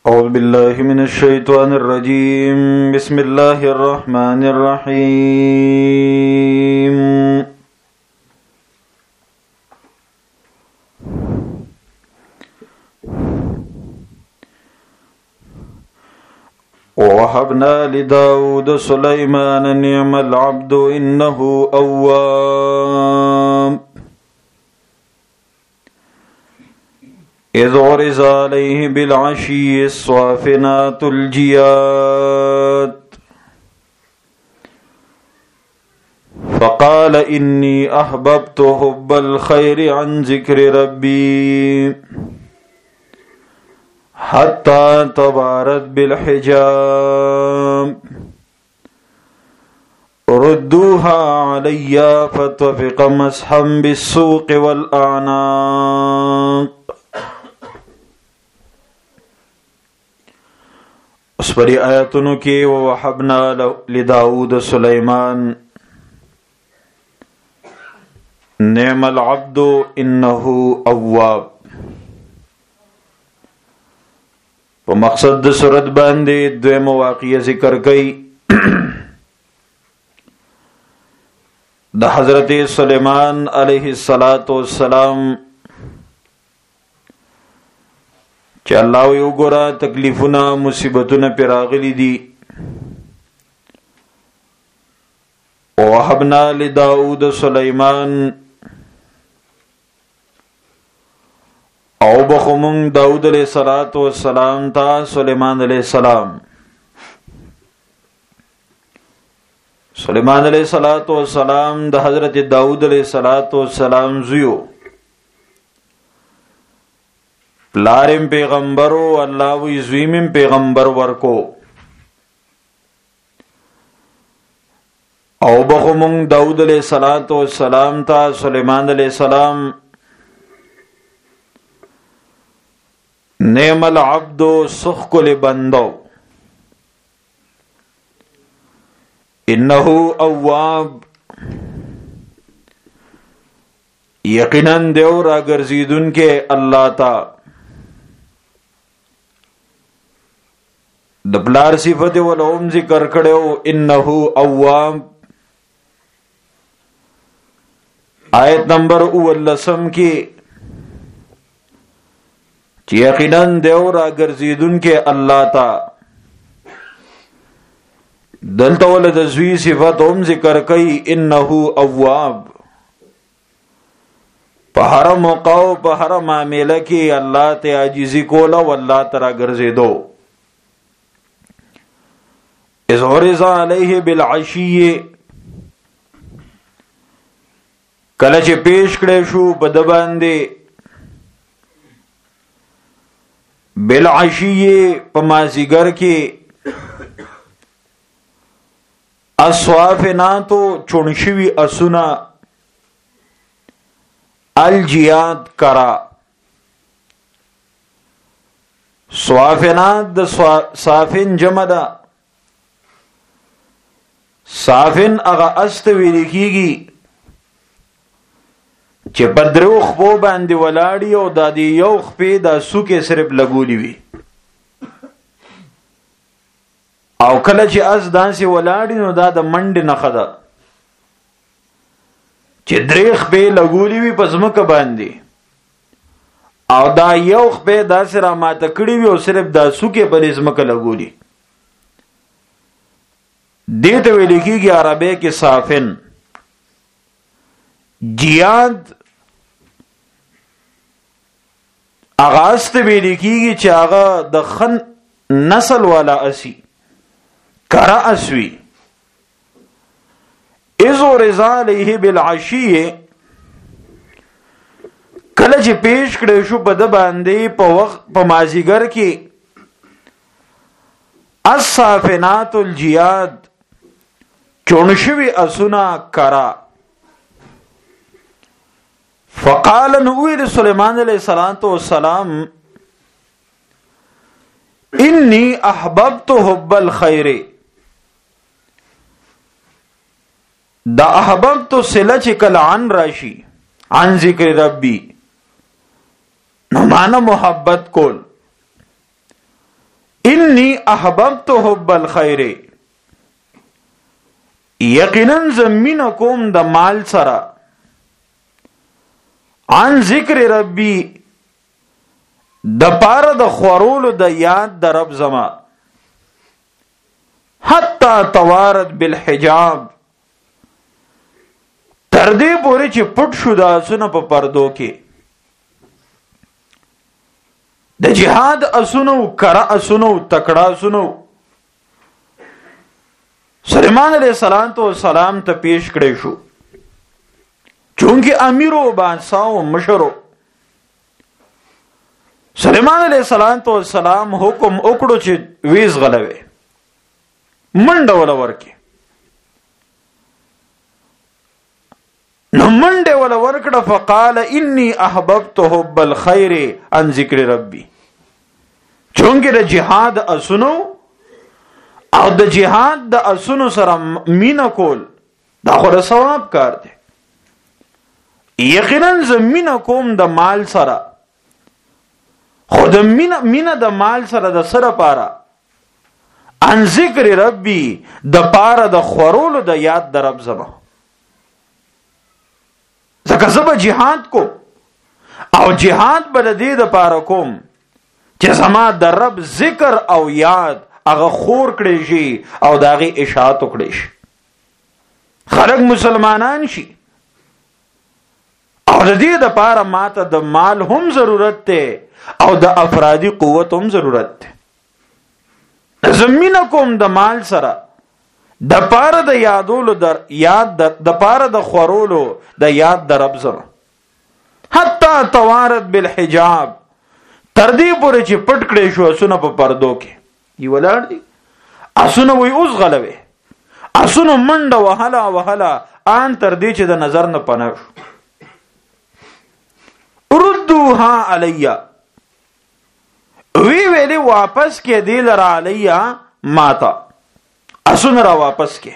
أعوذ بالله من الشيطان الرجيم بسم الله الرحمن الرحيم ووهبنا لداود سليمان نعم العبد إنه أواب إذ عرض عليه بالعشي الصافنات الجياد فقال إني أحببت حب الخير عن ذكر ربي حتى تبارت بالحجاب ردوها علي فاتفق مسحا بالسوق والأعناق. اس پری آیتونو کې ووهبنا لداود سلیمان نعم العبد انه اواب. په مقصد د سورت باندې دویمه واقعه ذکر کړي د حضرت سلیمان علیه السلام چې الله یو ګورا تکلیفونه مصیبتونه پر راغلي دي. ووهبنا لداود سلیمان او بخمون داود علیہ السلام تا سلیمان علیہ السلام. سلیمان علیہ السلام د حضرت داود علیہ السلام زیو پلارم پیغمبرو اللہ وی زویمم پیغمبر ورکو او بخمون داود علیہ السلام تا سلیمان علیہ السلام نعم العبد سخ کل بندو انہو اواب یقیناً دیو را گرزیدن کے اللہ تا. د پلار صفت ولوم ذکر کړو انه اواب. آیت نمبر 19 کې چې یقینا دیو را ګرځیدون کې الله تا دلته ول د زوی صفت هم ذکر کوي انه اواب. په هر موقع او په هر معاملې کې الله ته عاجزي کوله والله ترا ګرځیدو. اذ عرض علیه بالعشی کله چې پیش کړی شو په د باندې بالعشی په مازیګر کې اصوافناتو چونشوی اسونا الجیاد کرا. صوافنات د صافن جمع ده. صافن اغا است ویل کیږي چې بدرو خپو باندې ولاړی او د دې یو خپې د سوکې صرف لګولې وي او کله چې از دانسي ولاړی نو دا د منډ نه خده چې درې خپې لګولې وي په ځمکه باندې او دا یو خپې د سره ماته کړی وي او صرف د سوکې په ځمکه لګولې. دیته ویل کیږي عربی کې صافن. جیاد اغاست ویل کیږي چې هغه د خن نسل والا اسی کرا اسوی. اذو رضا علیه بالعشی کله چې پیش کړی شو په د باندې په وخت په مازیګر کې الصافنات الجیاد چونشوی اسونا کرا. فقال نوویل سلیمان علیہ السلام انی احببت حب الخیر. دا احببت صله چې کله عن راشي عن ذکر ربی نو معنا محبت کول انی احببت حب الخیر، یقینا زمین کوم د مال سره، عن ذکر ربی د پاره د خورولو د یاد د رب زما، حتی توارد بالحجاب، تر دې پورې چې پټ شو د اسونه په پردو کې. د جهاد اسونو، کرا اسونو، تکړه اسونو سلیمان علیہ السلام ته پیش کړی شو، چونکه امیر او بادشاہ او مشرو. سلیمان علیہ السلام حکم وکړو چې ویز غلوي منډه ولا ورکي. نو منډه ولا ورکړه، فقال انی احببت حب الخير عن ذکر ربی. چونکه د جهاد اسونو او د جهاد د اسونو سره مینا کول دا خو د ثواب کار دی. یقینا زمینه کوم د مال سره، خو د مینا د مال سره د سره پاره، ان ذکر ربی د پاره د خورولو د یاد د رب زما. ځکه زه به جهاد کوم او جهاد به د دې د پاره کوم چې زما د رب ذکر او یاد هغه خور کړی شي او د هغې اشاعت وکړی شي، خلک مسلمانان شي. او د دې د پاره ماته د مال هم ضرورت دی او د افرادی قوت هم ضرورت دی. زمینه کوم د مال سره د پاره د یادولو د پاره د خورولو د یاد د رب زما، حتی توارد بالحجاب، تر دې پورې چې پټ کړی شو اسونه په پردو کې. دی ولاړ دي اسونه وی اوس غلوي، اسونه منډه وهله ان تر دې چې د نظر نه پناه شو. ردوها علیا، ویلی واپس کې دی لرا علیا ماتا، اسونه را واپس کې.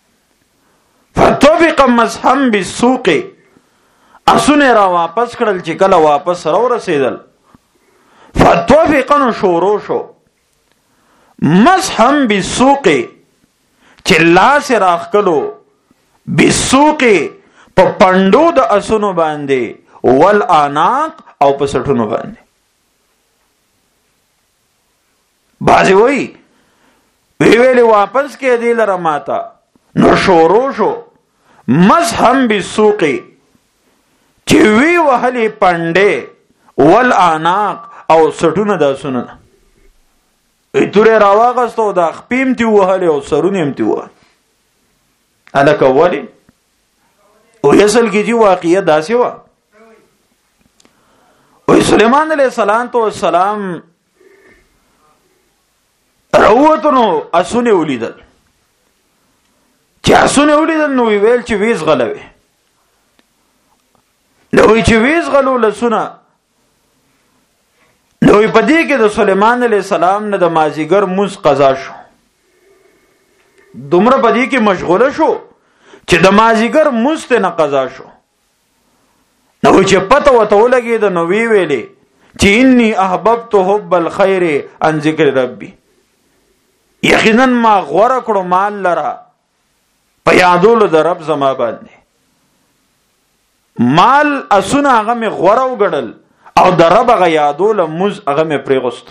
فتوفق مسحم بالسوق، اسونه را واپس کړل چې کله واپس را ورسېدل. فتوفقن شورو شو مسحم بالسوق، چې لاس راخکلو بالسوق په پندو د اسونو باندې، والعناق او په سټونو باندې. بازی ویلی واپس کې دی لره ماتا، نو شورو شو مسحم بالسوق، چې وی وهلی پنده، والعناق او سټونه د اسونو نه. توره راواغستو دا خپیم تی وهلی او سرونیم تی وهلی. الک اولی او یسل کی جی واقعیت داسی وا. وی سلیمان علیہ السلام روتنو اسونه ولیدل، چې اسونه ولیدل نو ویل چې ویز غلوي. نو چې ویز غلو لسونه، نو په دې کې د سلیمان علیہ السلام نه د مازیګر موس قضا شو. دومره په دې کې مشغوله شو چې د مازیګر موس ته نه قضا شو. نو چې پته وته ولګي د نو ویلې چې انی احببت حب الخير عن ذکر ربی، یقینا ما غوړه کړو مال لرا په یادولو د رب زما باندې. مال اسونه هغه می غوړه وګړل او د رب هغه یادولو مز هغه می پریغست.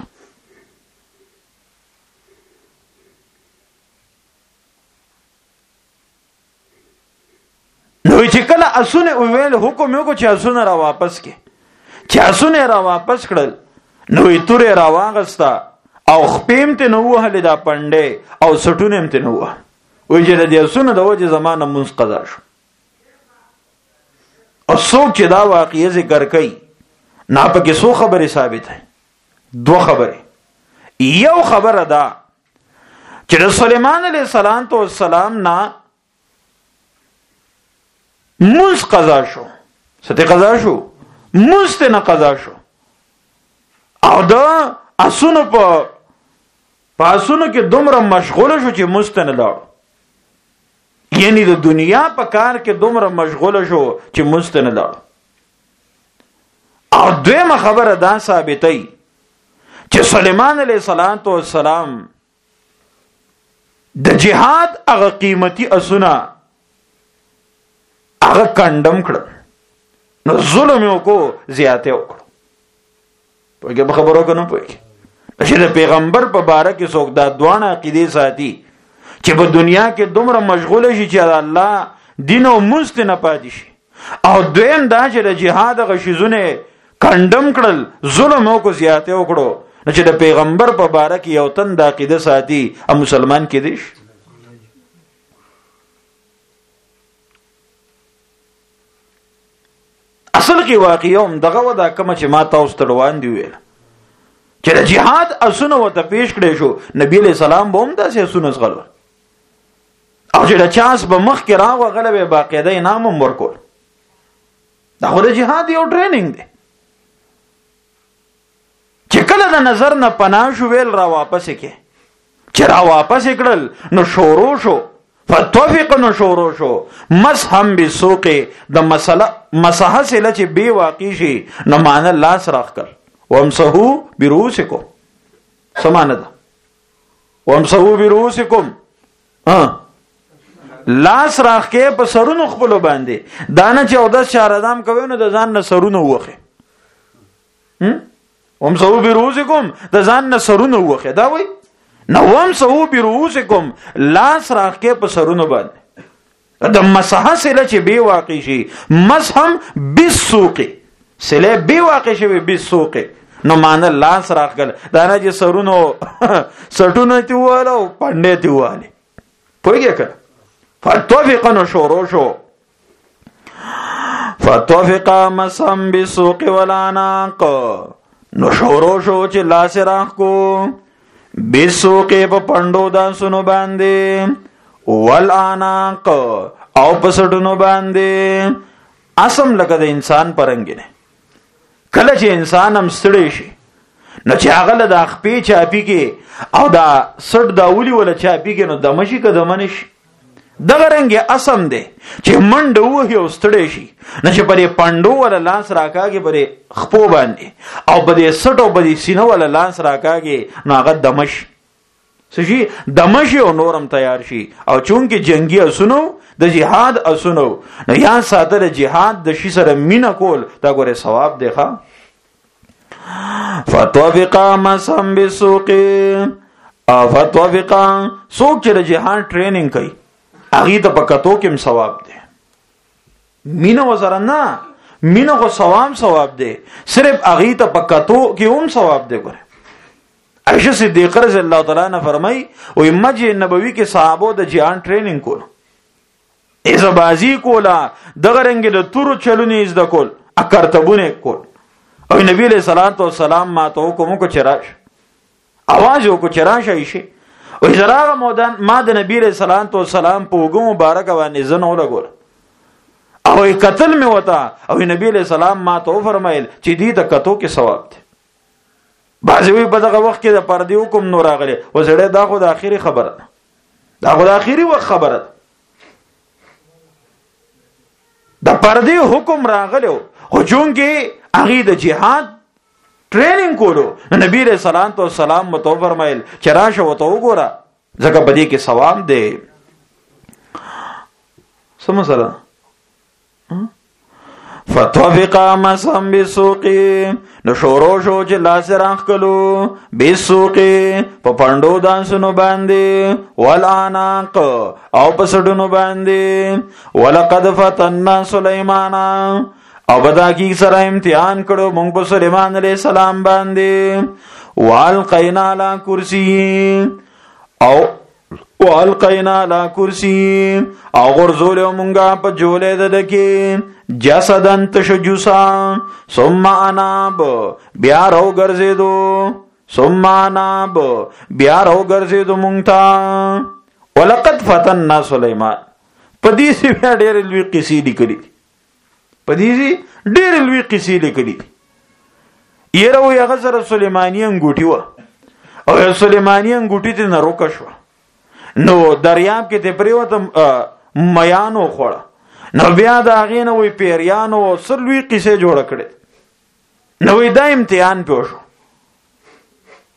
نو چې کله اسونه ویل حکم یو کو چې اسونه را واپس کې، چې اسونه را واپس کړل، نو یې تورې را واغستا او خپیم ته نو وهل دا پنده او سټونم ته نو وه. وی چې د اسونه د وجه زمانه منځ قضا شو. او څوک چې دا واقعي ذکر کوي نه پکې څو خبرې ثابت ہے. دو خبرې. یو خبره دا چې د سلیمان علیہ السلام نه موس قضا شو، ست قضا شو، موس ته نه قضا شو. او دا اسونو په اسونو کې دومره مشغوله شو چې موس ته نه لاړ. یعنی د دنیا په کار کې دومره مشغوله شو چې موس ته نه لاړ. او دویمه خبره دا ثابتای چې چې سليمان عليه السلام د جهاد هغه قیمتي اسونه هغه کندم کړ، نو ظلم یو کو زیاته وکړ. په خبرو کنه پوهیږي چې د پیغمبر په باره کې څوک دا دوانه عقیده ساتي چې په دنیا کې دومره مشغوله شي چې الله دین او مست نه پاتې شي، او دویم دا چې د جهاد غشیزونه کندم کړل، ظلم او کو زیاته وکړو، نو چې د پیغمبر په باره کې یو تن د عقیده ساتي او مسلمان کې دیش. اصل کې واقعیوم دغه ودا کوم چې ما تاسو ته روان دی ویل چې د جهاد اسونه وته پیش کړی شو، نبی علیہ السلام به هم داسې اسونه زغلول، او چې د چانس به مخ کې راغو غلبه باقاعده انعام هم ورکول. دا خو د جهاد یو ټریننګ دی چې کله د نظر نه پناه شو ویل را واپس کې، چې را واپس کړل نو شروع شو فتوفق، نو شروع شو مسحم بسوق، د مسحه سره چې بی واقع شي نو معنی لاس راخ کړ، وامسحو برؤسکم، سمانه ده وامسحو برؤسکم، لاس راخ کې په سرونو خپل باندې دانه چې او د شاردام کوي نو د ځان نه سرونو وخه، وامسحو برؤسکم د ځان نه سرونو وخه، دا وای نو وامسحو برؤسکم لاس راخ کې په سرونو باندې د مسحه سره چې بی واقع شي، مسحم بالسوق سله بی واقع شي بالسوق، نو معنی لاس راخل دانه چې سرونو سټونو تیواله او پنده تیواله پوهیږي کړه. فتوفق نو شروع شو، فتوفق مسحم بالسوق والعناق، نو شروع شو چې لاس راخ کو بالسوق په پندو داسونو باندې، والعناق او پسټونو باندې. اسم لکه د انسان پرنګ نه، کله چې انسان هم ستړی شي نو چې هغه له د خپې چاپی کې او دا سټ دا ولي ولا چاپی کې نو دمشي که دمنش دغه رنګ اسم دی چې منډه وهي او ستړی شي نو چې پرې پندو ولا لاس راکاږي پرې خپو باندې او پرې سټ او پرې سینه ولا لاس راکاږي نو هغه دمش سشي دمشي او نورم تیار شي. او چونکه جنگي اسونو د جهاد اسونو نو یا ساده جهاد د شي سره مینا کول دا ګوره ثواب دی ښا. فتوفقا مسحم بالسوق، فتوفقا سوق چې د جهاد ټریننګ کوي هغه ته پکاتو کې ثواب دی، مینا وزره نه، مینا خو ثواب دی، صرف هغه ته پکاتو کې هم ثواب دی. ګوره عائشہ صدیقہ رضی اللہ تعالی عنہ فرمای او مسجد نبوی کې صحابو د جهان ټریننګ کول، ایزه بازی کولا، دغه رنګ د تورو چلونی از د کول، اکرتبونه کول. او نبی علیہ الصلوۃ والسلام ما ته کوم کو چراش आवाज کو چراش ایشي او زراغه مودان ما د نبی علیہ الصلوۃ والسلام په وګو مبارک باندې زنه ولګول او قتل می وتا، او نبی علیہ السلام ما ته فرمایل چې دې د کتو کې ثواب دی. بعضوی په دغه وخت کې د پردي حکم نور راغلی و زړه دا خو د اخیری خبره ده، دا خو د اخیری وخت خبره ده، د پردي حکم راغلی خو چونکې هغه د جهاد ټریننګ کولو نبی رسول الله سلام متو فرمایل چې راشه وته وګوره ځکه بدی کې ثواب دی. سم سره فتوفقا مسحم بالسوق، نو شروع شو چې لاس راخ کلو بالسوق په پندو دانسونو باندې، والعناق او په سټونو باندې. ولقد فتنا سليمان، او بدا کی سره امتحان کړو مونږ په سليمان عليه السلام باندې. والقینا علی کرسی، او والقینا علی کرسی، او غرزول مونږه په جولې ددکی جسدن تشجسا، ثم اناب بیا رو ګرځېدو، ثم اناب بیا رو ګرځېدو مونږ ته. ولقد فتنا سليمان، پدې سی ډېر لوی قصې لیکلي، پدې سی ډېر لوی قصې لیکلي. یره وي هغه سره سليماني انګوټي و، او سليماني انګوټي ته نه روکه شو، نو دریاب کې ته پریوتم میانو خوړه، نو بیا دا غینه وی پیریانو سلوی قصه جوړ کړي، نو دا امتحان پیو شو.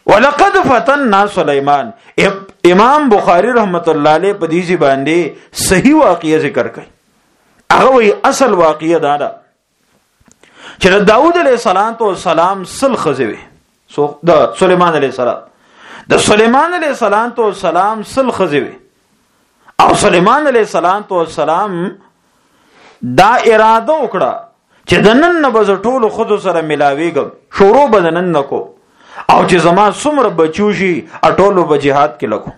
ولقد فتنا سليمان. امام بخاری رحمت الله علیه په دې باندې صحیح واقعي ذکر کوي. هغه وی اصل واقعي دا ده چې د داوود علیه السلام سل خزوي سو د سليمان علیه السلام د سليمان علیه السلام سل خزوي او سليمان علیه السلام دا اراده وکړه چې د نن نه به ټولو خزو سره ملاویږم، شروع به د نن نه کو او چې زما څومره بچو شي ټولو به جهاد کې لګو.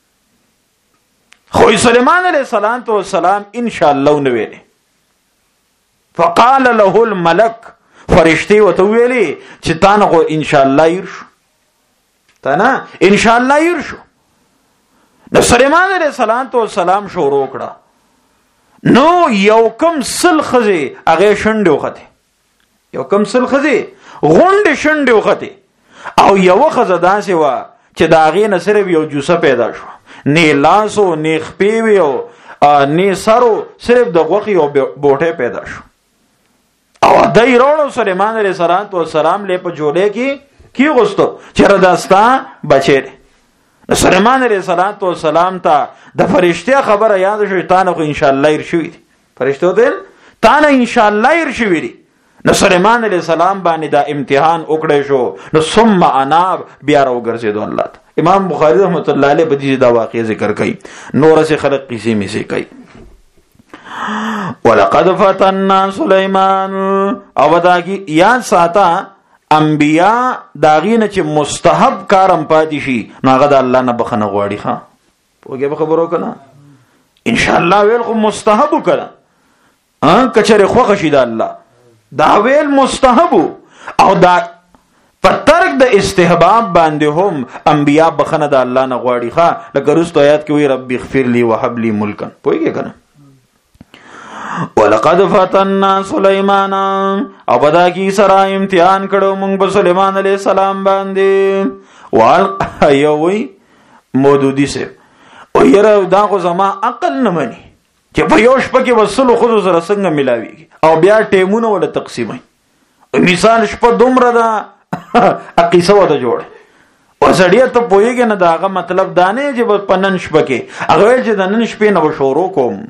خو سليمان علیه السلام ان شاء الله نو ویلي. فقال له الملك، فرشتي وته ویلي چې تا نه خو ان شاء الله يرشو، تا نه ان شاء الله يرشو. نو سليمان علیه السلام شروع کړه. نو یو کم سل خزي هغه شنډه وخته، یو کم سل خزي غونډه شنډه وخته او یو خزه داسې وا چې دا غي نه صرف یو جوسه پیدا شو، نه لاسو نه خپې ویو نه سرو، صرف د غوخي او بوټه پیدا شو. او دای وروړو سليمان عليه السلام له په جوړه کې غوستو چې رداستا بچی. سليمان عليه السلام ته د فرشتي خبره یاد شو، تانه خو ان شاء الله يرشوي. فرشتو ته تانه ان شاء الله يرشوي. نو سليمان عليه السلام باندې دا امتحان وکړی شو. نو ثم اناب بیا راوګرځیدو الله ته. امام بخاری رحمت الله علیه په دې دا واقعي ذکر کوي. نور سے خلق قصې می سي کوي. ولقد فتنا سليمان. او داږي یا ساته انبیاء داغینه چې مستحب کارم پاتې شي نو هغه د الله نه بخنه غواړي. ښا پوهیږي به خبرو کنه ان شاء الله ویل خو مستحب کړه کچره خوښ شي د الله دا ویل مستحب او دا په ترک د استحباب باندې هم انبیاء بخنه د الله نه غواړي. ښا لکه رستو آیات کې وی رب اغفر لي وهب لي ملکا. پوهیږي کنه ولقد فتنا سليمان. او بدا کی سره امتحان کړو موږ په سليمان عليه السلام باندې. وال یوي مودودی سه او یره دا خو زما عقل نه مني چې په یو شپه کې وسلو خود سره څنګه ملاوي او بیا ټیمونه ولا تقسیمای. مثال شپه دومره دا اقیسه وته جوړ او سړی ته پوهیږي نه داغه مطلب دانه چې په نن شپه کې هغه چې د نن شپې نه شروع کوم.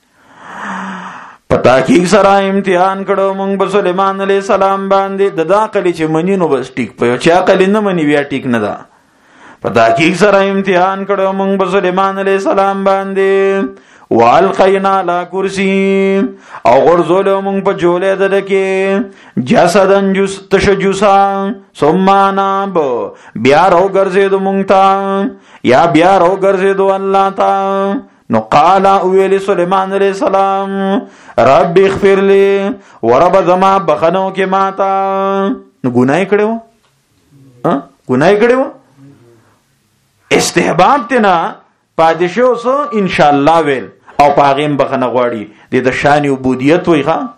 پتا کې سره امتحان کړو موږ په سليمان عليه السلام باندې د داخلي چې منی نو بس ټیک په چا کلی نه منی بیا ټیک نه ده. پتا کې سره امتحان کړو موږ په سليمان عليه السلام باندې. والقینا لا کرسی. او غرزول موږ په جولې دلکه جسدن جس تشجسا ثم ناب بیا رو ګرځېدو موږ ته یا بیا رو ګرځېدو الله ته. نو قال اویل سليمان عليه السلام رب اغفر لي ورب زما بخنو کې ماتا. نو ګناي کړو ګناي کړو استحباب تینا پادشو سو ان شاء الله ویل او پاغیم بخنه غواړي د شان عبودیت وي. ښا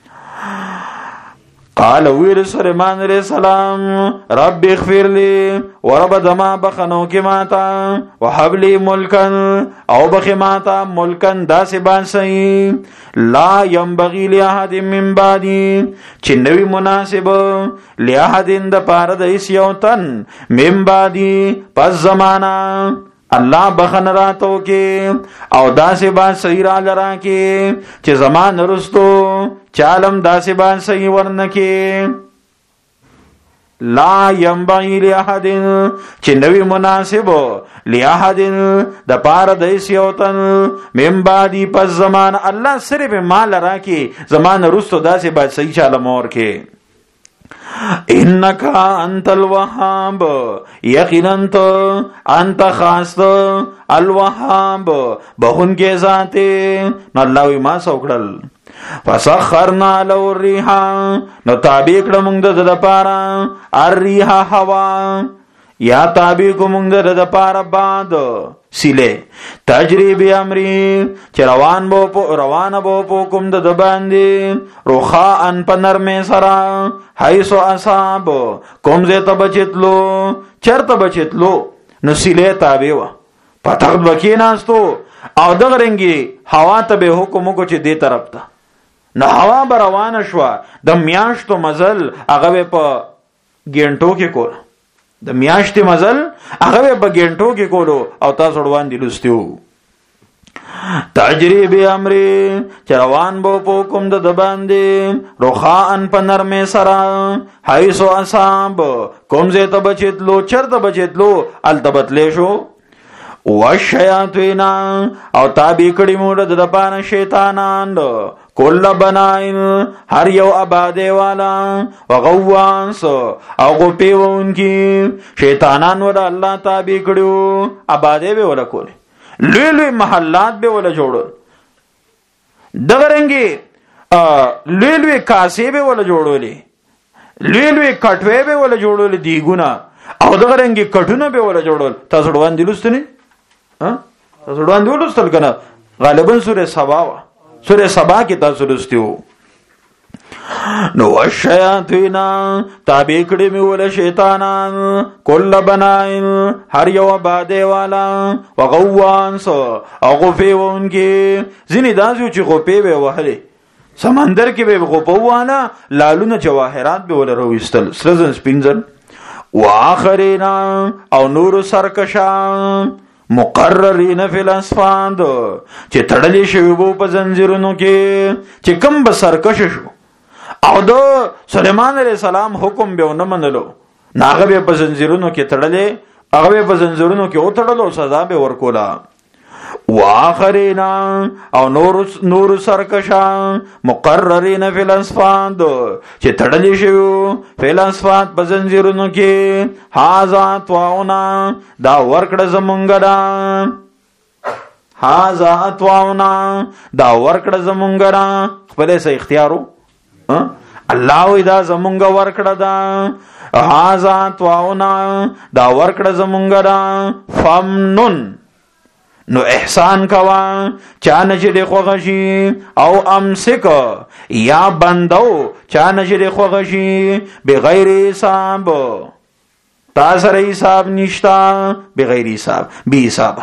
قال ویل سليمان عليه السلام رب اغفر لي ورب زما بخنو کې ماتا وهب لي ملکا او بخ ماتا ملکا داسې بانسي لا ينبغي لاحد من بعدي چې نوی مناسب لاحد د پاره د هیڅ یو تن من بعدي پس زمانہ الله بخن راتو کې او داسې با صحیح را لرا کې چې زمان رستو چالم داسې با صحیح ورنه کې. لا ينبغي لاحد چې نوی مناسب لاحد د پاره د سیوتن من بعدی پس زمان الله صرف مال را کې زمان رستو داسې با صحیح چالم اور کې. انك انت الوهاب یقینا انت خاص الوهاب بهون کې ذات الله ما سوکړل. فسخرنا له الريح نو تابع کړه موږ د لپاره الريح هوا یا تابع کو موږ د لپاره باد سیله تجری به امری چې روان بو په کوم د باندې روخا ان پنرمه سرا حيث اصحاب کوم زه ته بچتلو چرته بچتلو نو سیله تابع و پتاغ بکیناستو او دغرنګي هوا ته به حکم کو چې دې طرف ته نو هوا به روانه شو د میاشتو مزل هغه په ګینټو کې کول د میاشتې مزل هغه په ګنټو کې کولو او تاسو روان دي لستیو تجری به امر چروان بو په کوم د باندې روخان په نرمه سرا حیث اصحاب کوم زه ته بچتلو چرته بچتلو التبتلې شو والشیاطین او تابع کړي موږ د پانه شیطانان کله بناین هر یو آباده والا وغوانس او غپیونکی شیطانان ور الله تابع کړو آباده به ولا کول لوی لوی محلات به ولا جوړول دغرنګي لوی لوی کاسې به ولا جوړولې لوی لوی کټوي به ولا جوړول دیګونه او دغرنګي کټونه به ولا جوړول تاسو روان دي لستنی تاسو روان دي ولستل کنه غالبا سورې سبا سورې سبا کې تاسو لستیو نو الشیاطین تابع کړي می ول شیطانان کله بناین هر یو باده والا وغوانس او غفیونکی ځینې داسې چې غپې به وهلې سمندر کې به غپوانا لالونه جواهرات به ول رويستل سرزن سپینځل واخرین او نور سرکشان مقررین فی الاسفاد چې تړلې شوی وو په زنجیرونو کې چې کم به سرکش شو او د سليمان علیہ السلام حکم به نه منلو ناغه به په زنجیرونو کې تړلې هغه په زنجیرونو کې او تړلو سزا به ورکولا واخرین او نور سرکشان مقررین فی الاسفاد چې تړلې شوی فی الاسفاد په زنجیرونو کې هاذا تواونا دا ورکړه زمونږه دا هاذا تواونا دا ورکړه زمونږه دا خپل سه اختیارو الله وی دا زمونږه ورکړه دا هاذا تواونا دا ورکړه زمونږه دا فمنن نو احسان کوا چانه چې د خوغشي او امسک یا بندو چانه چې د خوغشي بغیر حساب تا سره حساب نشتا بغیر حساب بی حساب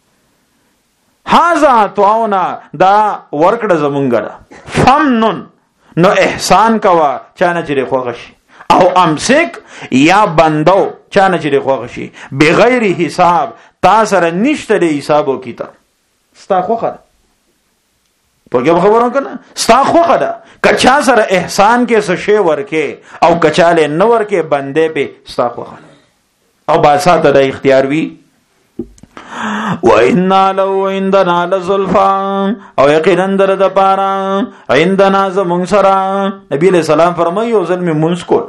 هاذا تواونا دا ورکړه زمونږه فمنن نو احسان کوا چانه چې د خوغشي او امسک یا بندو چانه چې د خوغشي بغیر حساب تا سره نشته د حسابو کیتا ستا خوخه ده پوهه خبرو کنه ستا خوخه ده کچا سره احسان کې څه شی ورکه او کچاله نه ورکه بنده په ستا خوخه او با ساته د اختیار وی وَإِنَّا لَوْ عِنْدَنَا لَزُلْفَى او یقینا در د پاره عندنا زمون سره نبی علیہ السلام فرمایي او ظلم منس کو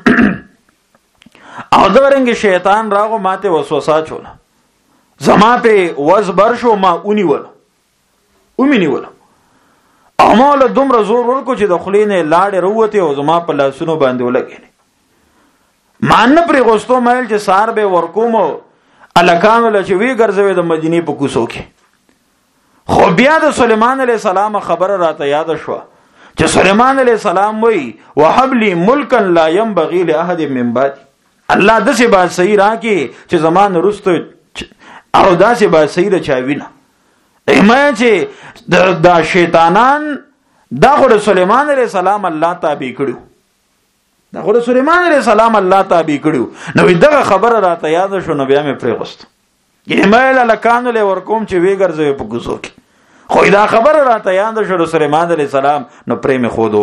او دغرنګ شیطان راغو ماته وسوسه چول زما په وزبر شو ما اونیول اومینیول اماله دومره زور ورکو چې د خلینې لاړې وروته او زما په لاسونو باندې ولګېنه مان پر غوستو مایل چې سار به ورکومو الکان ول چې وی ګرځوي د مدینه په کوسو کې خو بیا د سليمان عليه السلام خبره راته یاد شو چې سليمان عليه السلام وی وحبلی ملکا لا ينبغي لاحد من بعد الله دسه با صحیح راکې چې زمان رستو او داسې با صحیح چاوینه ایمه چې د شیطانان دا خو سليمان عليه السلام الله تابع کړو دا خو سليمان عليه السلام الله تابع کړو نو دغه خبره راته یاد شو نو بیا مې پرېغست ایمیل الکان له ورکوم چې وی ګرځوي په کوڅو کې خو دا خبره راته یاد شو سليمان عليه السلام نو پرې مې خودو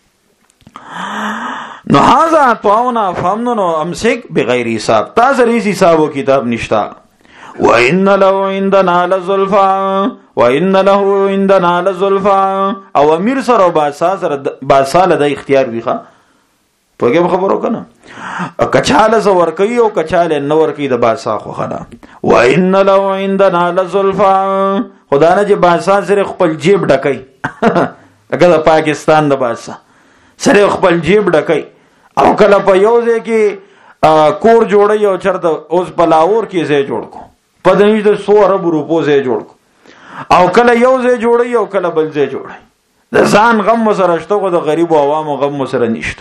نو هاذا طاونا فمنن امسك بغیر حساب تاسو ریس حسابو کتاب نشتا وَإِنَّ لَهُ عِنْدَنَا لَزُلْفَى وَإِنَّ لَهُ عِنْدَنَا لَزُلْفَى او امیر سره باساله د اختیار ویخه پوهه خبرو کنه کچاله زور کوي او کچاله نور کوي د باسا خو خدا وَإِنَّ لَهُ عِنْدَنَا لَزُلْفَى خدا نه چې باسا سره خپل جیب ډکای لکه د پاکستان د باسا سره خپل جیب ډکای او کله په یو ځای کې کور جوړي او چرته اوس په لاور کې ځای جوړ کو په دې د 100 ارب روپو ځای جوړ کو او کله یو ځای جوړي او کله بل ځای جوړي د ځان غم سره شته خو د غریب او عوامو غم سره نشته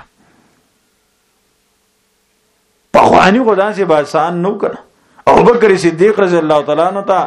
په خواني خدا سي باسان نو کنه ابو بکر صدیق رضی الله تعالی عنہ ته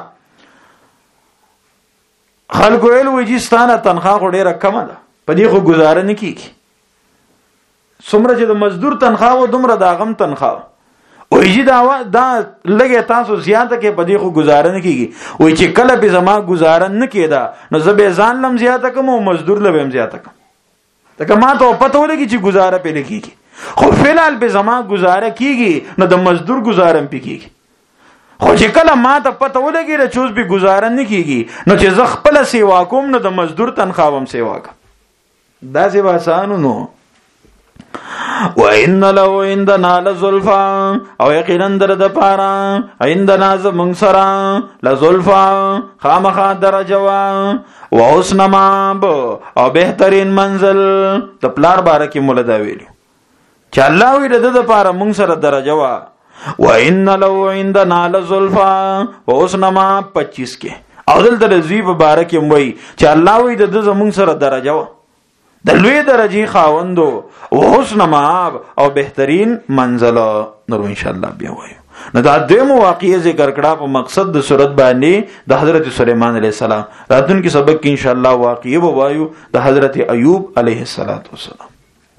خلکو ویل وجستانه تنخواه خو ډیره کم ده په دې خو گزاره نه کیږي څومره چې د مزدور تنخواه و دومره د غم تنخواه وایي دا لګي تاسو زیاته کې پدې خو گزاره نه کیږي وایي چې کله به زما گزاره نه کیدا نو زه به ځان لم زیاته کوم او مزدور لم زیاته کوم دا ما ته پته ولګي چې گزاره په لکېږي خو فعل به زما گزاره کیږي نو د مزدور گزاره هم کیږي خو چې کله ما ته پته ولګي چې اوس به گزاره نه کیږي نو چې زه خپل سیوا کوم نو د مزدور تنخواه هم سیوا کوم دا سی باسانو نو وَإِنَّ لَهُ عِندَنَا لَزُلْفَىٰ او یقینا در د پاره عندنا زمون سره لزلفا خامخا درجه وا او حسن مآب او بهترین منزل د پلار بارکه مولا دا ویلو چې الله وی د پاره مون سره درجه وا وَإِنَّ لَهُ عِندَنَا لَزُلْفَىٰ او حسن مآب 25 کې او دلته د زوی په بارکه وی چې الله وی د زمون سره درجه وا د لوی درجه خاوندو او حسن مآب او بهترین منزل نور ان شاء الله بیا وایو نو دا دمو واقعي ذکر کړه په مقصد د صورت باندې د حضرت سليمان عليه السلام راتلونکي سبق کې ان شاء الله واقعي وایو د حضرت ایوب علیه السلام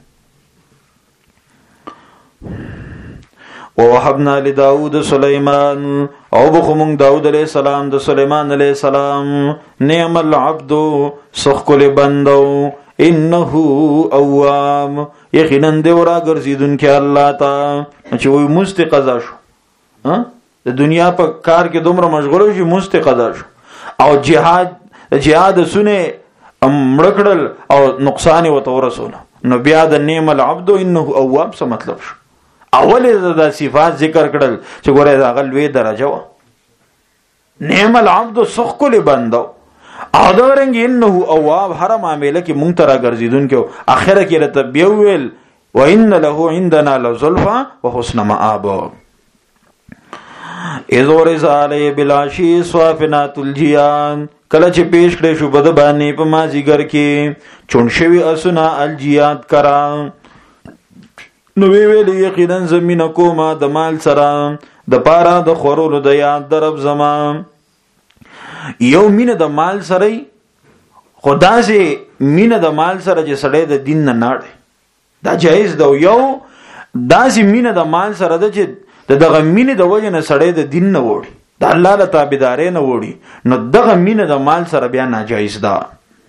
ووهبنا لداود سليمان او بخمون داود علیہ السلام د سليمان علیہ السلام نعم العبد سخکل بندو انه اوام یقینا دی ورا ګرځیدون کې الله تا چې وي مستقضا شو د دنیا په کار کې دومره مشغول شي مستقضا شو او جهاد سونه مړکړل او نقصان وته ورسول نو بیا د نعم العبد انه اواب څه مطلب شو اول د صفات ذکر کړل چې ګوره دا غلوې درجه و نعم العبد سخکل بندو او دا رنګ انه اواب هر معاملې کې مونږ ترا ګرځیدون کې اخره کې رته بیویل وان له عندنا لزلفا وحسن مآب اذ ورز علی بلاشی صافنات الجیان کله چې پیش کړې شو بد باندې په مازیګر کې چونشوي اسنا الجیات کرا نو ویل یقینا زمینه کومه د مال سره د پاره د خورولو د یاد درب زمان یو مینه د مال سره خدا سي مینه د مال سره چې سړی د دین نه ناړي دا جایز دی یو داسې مینه د مال سره د چې دغه مینه د وجه نه سړی د دین نه وړي د الله له تابعداري نه وړي نو دغه مینه د مال سره بیا ناجایز ده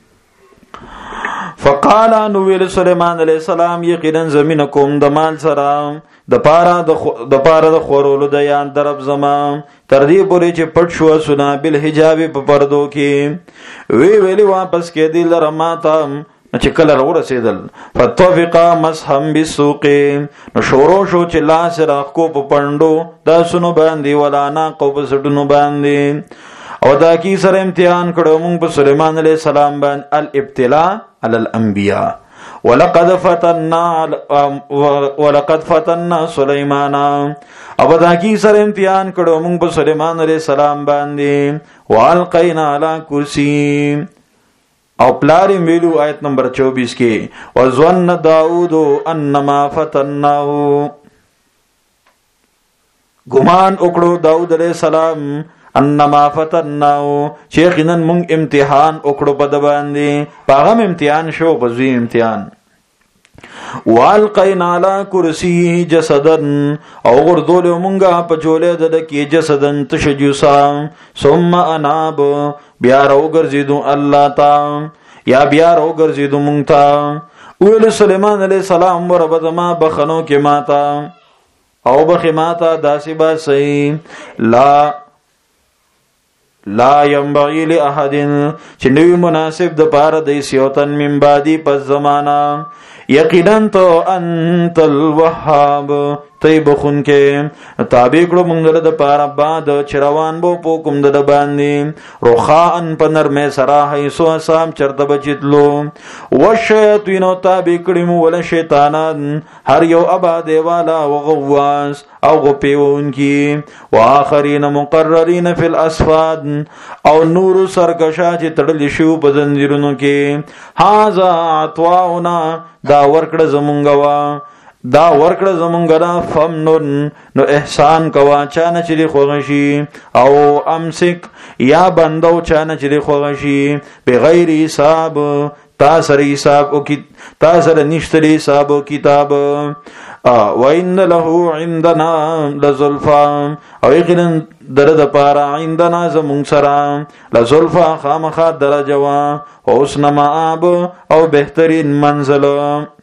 فقال نو ویل سليمان عليه السلام یقینا زمین کوم د مال سره د پاره د خورولو د یان درب زما تر دې پورې چې پټ شو سنا بل حجاب په پردو کې ویلی واپس کې دل رماتا چې کله ورسېدل فتوفقا مسحم بالسوق نو شورو شو چې لاس راخ کو په پندو دا سونو باندې ولا نا کو په سټونو باندې او دا کی سره امتحان کړو موږ په سليمان عليه السلام باندې الابتلاء على الانبياء ولقد فتنا سليمان او دا کی سره امتحان کړو موږ په سليمان عليه السلام باندې والقينا على كرسي او پلاری ویلو آیت نمبر 24 کې وظن داود انما فتناه ګمان وکړو داود عليه السلام انما فتناو شیخنا مونږ امتحان وکړو په د باندې پاغم امتحان شو په زوی امتحان والقینا علی کرسی جسدن او غردول مونږه په جولې د کې جسدن تشجسا ثم اناب بیا راو ګرځیدو الله تا یا بیا راو ګرځیدو مونږ تا ویل سليمان علیہ السلام رب زما بخنو کې ماتا او بخی ماتا داسی با سی لا ينبغي لأحد چې نوی مناسب د پاره د سیوتن من بعدی پس زمانہ یقینا تو انت الوهاب تی بخون کې تابع کړو مونږ د پاره بعد چروان بو په کوم د باندې روخان په نرمه سره هيسو سام چرته بچتلو وشیاطین تابع کړم ول شیطانان هر یو ابا دیوالا وغواس او غپیون کی واخرین مقررین فی الاسفاد او نور سرکشا چې تړل شو په زنجیرونو کې هاذا عطوانا دا ورکړه زمونږ دا ورکړه زمونږه فمنن نو احسان کوا چانه چې خوغشي او امسک یا بندو چانه چې خوغشي بغیر حساب تا سره حساب او تا سره نشته حساب او کتاب وان له عندنا لزلفا او یقینا در د پارا عندنا زمون سره لزلفا خامخ درجه وا حسن مآب او بهترین منزل